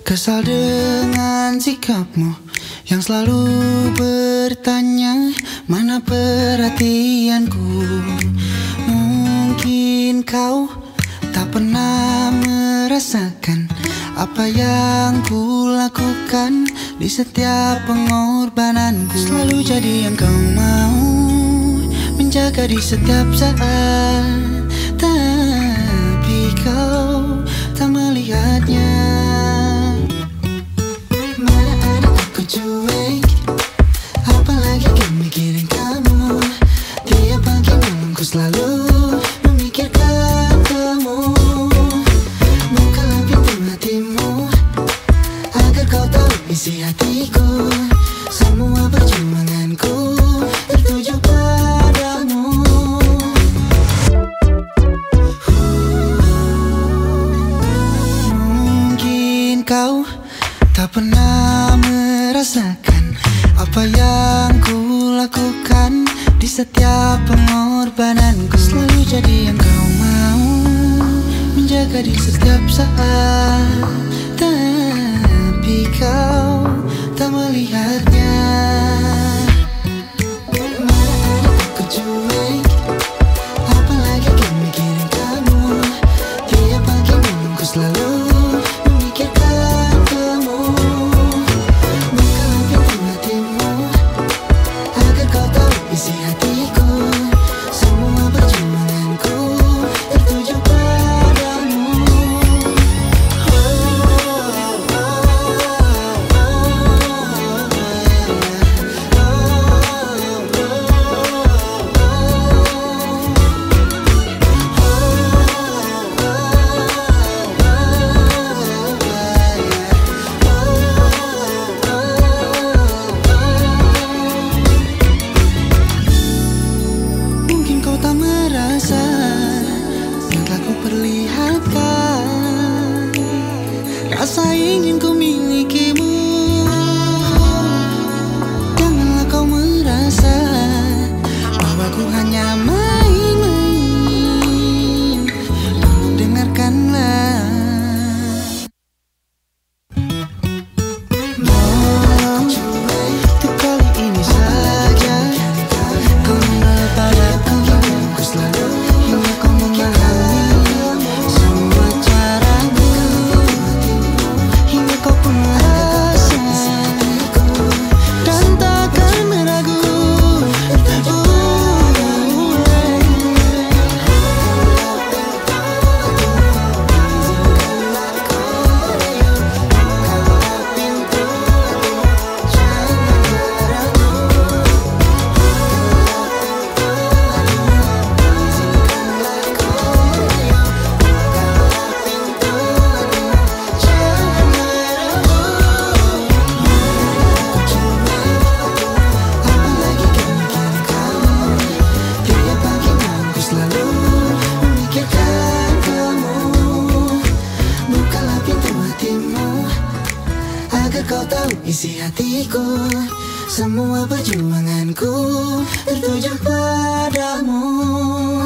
Kesal dengan sikapmu yang selalu bertanya mana perhatianku. Mungkin kau tak pernah merasakan apa yang ku lakukan di setiap pengorbananku. Selalu jadi yang kau mau, menjaga di setiap saat, tapi kau tak melihatnya. Mana ada aku cuek, apalagi kan mikirin kamu. Tiap pagi malam ku selalu memikirkan kamu. Bukalah pintu hatimu agar kau tahu isi hatiku. Semua perjuanganku tertuju padamu. Mungkin kau tak pernah merasakan apa yang ku lakukan di setiap pengorbananku. Selalu jadi yang kau mau, menjaga di setiap saat, tapi kau tak melihatnya. Mana ada aku cuek, apalagi kan mikirin kamu. Tiap pagi malam ku selalu memikirkan kamu. Bukalah pintu hatimu agar kau tahu isi hatiku. Semua perjuanganku tertuju padamu. Mungkin kau tak merasa yang telah ku perlihatkan, rasa ingin ku milikimu. Janganlah kau merasa bahwa ku hanya main-main. Tolong dengarkanlah. Untuk kali ini saja kau mengalah padaku. Ku selalu hingga kau memahami semua caraku, hingga kau pun merasa dan takkan ragu. Tiap pagi malam ku selalu memikirkan kamu. Bukalah pintu hatimu agar kau tahu isi hatiku. Semua perjuanganku tertuju padamu.